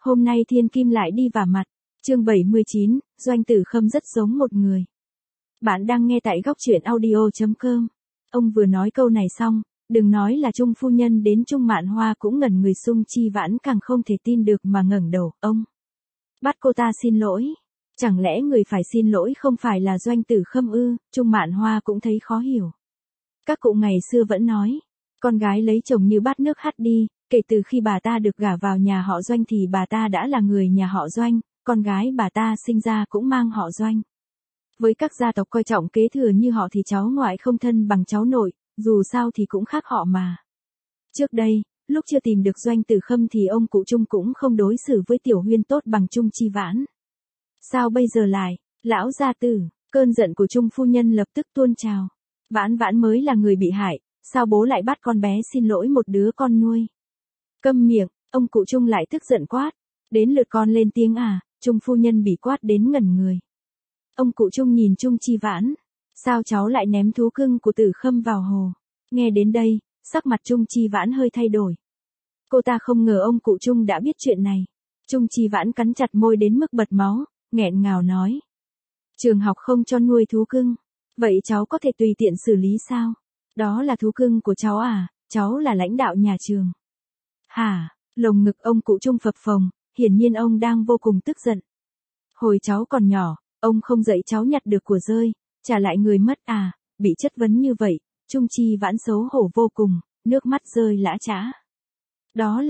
Hôm nay thiên kim lại đi vả mặt. Chương 79, Doanh Tử Khâm rất giống một người. Bạn đang nghe tại góc truyện audio.com. Ông vừa nói câu này xong, đừng nói là Trung phu nhân đến Trung Mạn Hoa cũng ngẩn người, Sung Chi Vãn càng không thể tin được mà ngẩng đầu. Ông bắt cô ta xin lỗi. Chẳng lẽ người phải xin lỗi không phải là Doanh Tử Khâm ư? Trung Mạn Hoa cũng thấy khó hiểu. Các cụ ngày xưa vẫn nói, con gái lấy chồng như bát nước hắt đi, kể từ khi bà ta được gả vào nhà họ Doanh thì bà ta đã là người nhà họ Doanh, con gái bà ta sinh ra cũng mang họ Doanh. Với các gia tộc coi trọng kế thừa như họ thì cháu ngoại không thân bằng cháu nội, dù sao thì cũng khác họ mà. Trước đây, lúc chưa tìm được Doanh Tử Khâm thì ông cụ Trung cũng không đối xử với Tiểu Huyên tốt bằng Trung Chi Vãn. Sao bây giờ lại, lão gia tử? Cơn giận của Trung phu nhân lập tức tuôn trào. Vãn Vãn mới là người bị hại, sao bố lại bắt con bé xin lỗi một đứa con nuôi? Câm miệng, ông cụ Trung lại tức giận quát. Đến lượt con lên tiếng à? Trung phu nhân bị quát đến ngẩn người. Ông cụ Trung nhìn Trung Chi Vãn. Sao cháu lại ném thú cưng của Tử Khâm vào hồ? Nghe đến đây, sắc mặt Trung Chi Vãn hơi thay đổi. Cô ta không ngờ ông cụ Trung đã biết chuyện này. Trung Chi Vãn cắn chặt môi đến mức bật máu, nghẹn ngào nói. Trường học không cho nuôi thú cưng. Vậy cháu có thể tùy tiện xử lý sao? Đó là thú cưng của cháu à, cháu là lãnh đạo nhà trường. Hả? Lồng ngực ông cụ Trung phập phồng, hiển nhiên ông đang vô cùng tức giận. Hồi cháu còn nhỏ, ông không dạy cháu nhặt được của rơi, trả lại người mất à? Bị chất vấn như vậy, Trung Chi Vãn xấu hổ vô cùng, nước mắt rơi lã chã. Đó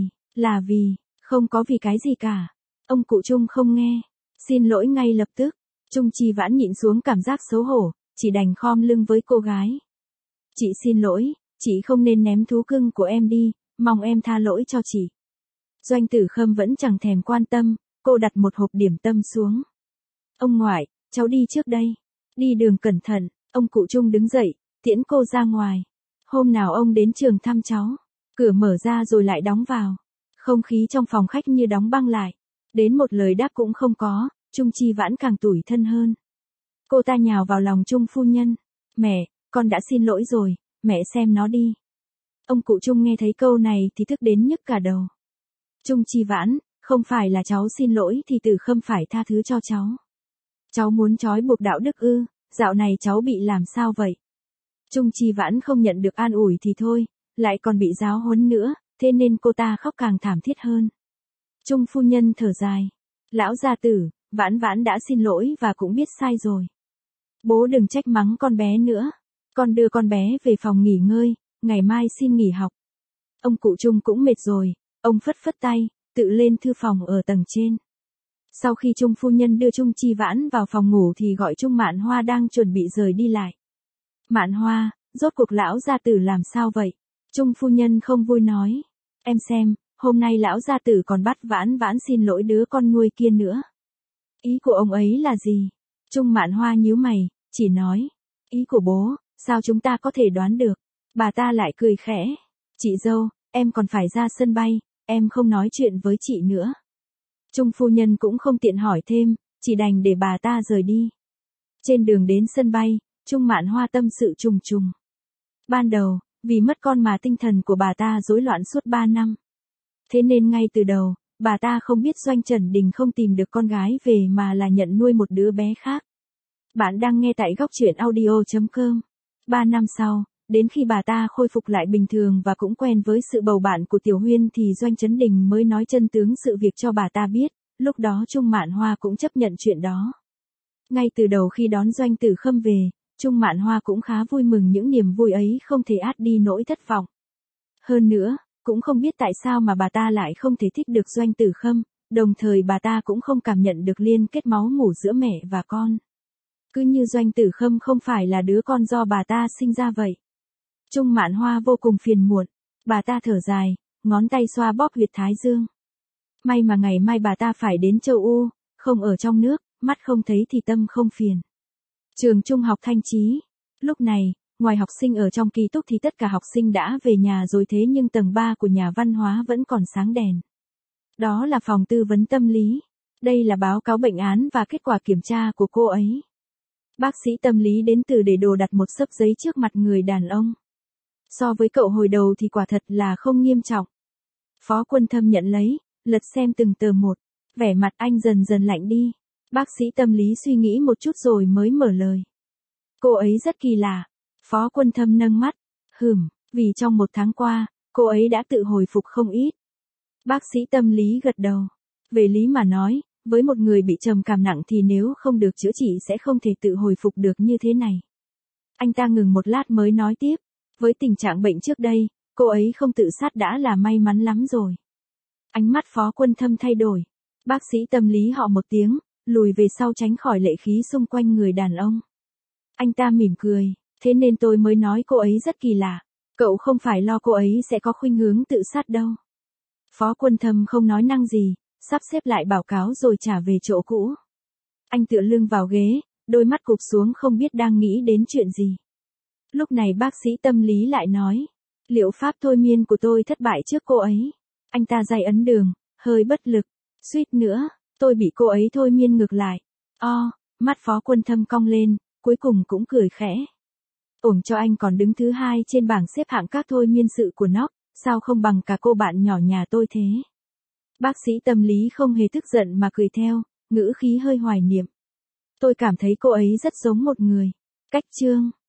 là vì, không có vì cái gì cả. Ông cụ Trung không nghe, xin lỗi ngay lập tức. Trung Chi Vãn nhịn xuống cảm giác xấu hổ, chỉ đành khom lưng với cô gái. Chị xin lỗi, chị không nên ném thú cưng của em đi, mong em tha lỗi cho chị. Doanh Tử Khâm vẫn chẳng thèm quan tâm, cô đặt một hộp điểm tâm xuống. Ông ngoại, cháu đi trước đây. Đi đường cẩn thận, ông cụ Trung đứng dậy, tiễn cô ra ngoài. Hôm nào ông đến trường thăm cháu. Cửa mở ra rồi lại đóng vào. Không khí trong phòng khách như đóng băng lại. Đến một lời đáp cũng không có, Trung Chi Vãn càng tủi thân hơn. Cô ta nhào vào lòng Trung phu nhân. Mẹ, con đã xin lỗi rồi, mẹ xem nó đi. Ông cụ Trung nghe thấy câu này thì tức đến nhức cả đầu. Trung Chi Vãn, không phải là cháu xin lỗi thì Tử Khâm phải tha thứ cho cháu. Cháu muốn trói buộc đạo đức ư? Dạo này cháu bị làm sao vậy? Trung Chi Vãn không nhận được an ủi thì thôi, lại còn bị giáo huấn nữa, thế nên cô ta khóc càng thảm thiết hơn. Trung phu nhân thở dài. Lão gia tử, Vãn Vãn đã xin lỗi và cũng biết sai rồi. Bố đừng trách mắng con bé nữa. Con đưa con bé về phòng nghỉ ngơi, ngày mai xin nghỉ học. Ông cụ Trung cũng mệt rồi, ông phất phất tay, tự lên thư phòng ở tầng trên. Sau khi Trung phu nhân đưa Trung Chi Vãn vào phòng ngủ thì gọi Trung Mạn Hoa đang chuẩn bị rời đi lại. Mạn Hoa, rốt cuộc lão gia tử làm sao vậy? Trung phu nhân không vui nói. Em xem, hôm nay lão gia tử còn bắt Vãn Vãn xin lỗi đứa con nuôi kia nữa. Ý của ông ấy là gì? Trung Mạn Hoa nhíu mày, chỉ nói. Ý của bố, sao chúng ta có thể đoán được? Bà ta lại cười khẽ. Chị dâu, em còn phải ra sân bay, em không nói chuyện với chị nữa. Trung phu nhân cũng không tiện hỏi thêm, chỉ đành để bà ta rời đi. Trên đường đến sân bay, Trung Mạn Hoa tâm sự trùng trùng. Ban đầu, vì mất con mà tinh thần của bà ta rối loạn suốt 3 năm. Thế nên ngay từ đầu, bà ta không biết Doanh Trần Đình không tìm được con gái về mà là nhận nuôi một đứa bé khác. Bạn đang nghe tại góc truyện audio.com. 3 năm sau, đến khi bà ta khôi phục lại bình thường và cũng quen với sự bầu bạn của Tiểu Huyên thì Doanh Trấn Đình mới nói chân tướng sự việc cho bà ta biết, lúc đó Trung Mạn Hoa cũng chấp nhận chuyện đó. Ngay từ đầu khi đón Doanh Tử Khâm về, Trung Mạn Hoa cũng khá vui mừng, những niềm vui ấy không thể át đi nỗi thất vọng. Hơn nữa, cũng không biết tại sao mà bà ta lại không thể thích được Doanh Tử Khâm, đồng thời bà ta cũng không cảm nhận được liên kết máu mủ giữa mẹ và con. Cứ như Doanh Tử Khâm không phải là đứa con do bà ta sinh ra vậy. Trung Mạn Hoa vô cùng phiền muộn, bà ta thở dài, ngón tay xoa bóp huyệt thái dương. May mà ngày mai bà ta phải đến châu U, không ở trong nước, mắt không thấy thì tâm không phiền. Trường Trung học Thanh Chí. Lúc này, ngoài học sinh ở trong ký túc thì tất cả học sinh đã về nhà rồi, thế nhưng tầng 3 của nhà văn hóa vẫn còn sáng đèn. Đó là phòng tư vấn tâm lý. Đây là báo cáo bệnh án và kết quả kiểm tra của cô ấy. Bác sĩ tâm lý đến từ để đồ đặt một xấp giấy trước mặt người đàn ông. So với cậu hồi đầu thì quả thật là không nghiêm trọng. Phó Quân Thâm nhận lấy, lật xem từng tờ một. Vẻ mặt anh dần dần lạnh đi. Bác sĩ tâm lý suy nghĩ một chút rồi mới mở lời. Cô ấy rất kỳ lạ. Phó Quân Thâm nâng mắt. Vì trong 1 tháng qua, cô ấy đã tự hồi phục không ít. Bác sĩ tâm lý gật đầu. Về lý mà nói, với một người bị trầm cảm nặng thì nếu không được chữa trị sẽ không thể tự hồi phục được như thế này. Anh ta ngừng một lát mới nói tiếp. Với tình trạng bệnh trước đây, cô ấy không tự sát đã là may mắn lắm rồi. Ánh mắt Phó Quân Thâm thay đổi. Bác sĩ tâm lý họ một tiếng, lùi về sau tránh khỏi lệ khí xung quanh người đàn ông. Anh ta mỉm cười. Thế nên tôi mới nói cô ấy rất kỳ lạ. Cậu không phải lo cô ấy sẽ có khuynh hướng tự sát đâu. Phó Quân Thâm không nói năng gì, sắp xếp lại báo cáo rồi trả về chỗ cũ. Anh tựa lưng vào ghế, đôi mắt cụp xuống không biết đang nghĩ đến chuyện gì. Lúc này bác sĩ tâm lý lại nói. Liệu pháp thôi miên của tôi thất bại trước cô ấy. Anh ta day ấn đường, hơi bất lực. Suýt nữa, tôi bị cô ấy thôi miên ngược lại. Mắt Phó Quân Thâm cong lên, cuối cùng cũng cười khẽ. Ổn cho anh còn đứng thứ 2 trên bảng xếp hạng các thôi miên sự của nó, sao không bằng cả cô bạn nhỏ nhà tôi thế? Bác sĩ tâm lý không hề tức giận mà cười theo, ngữ khí hơi hoài niệm. Tôi cảm thấy cô ấy rất giống một người. Cách Trương.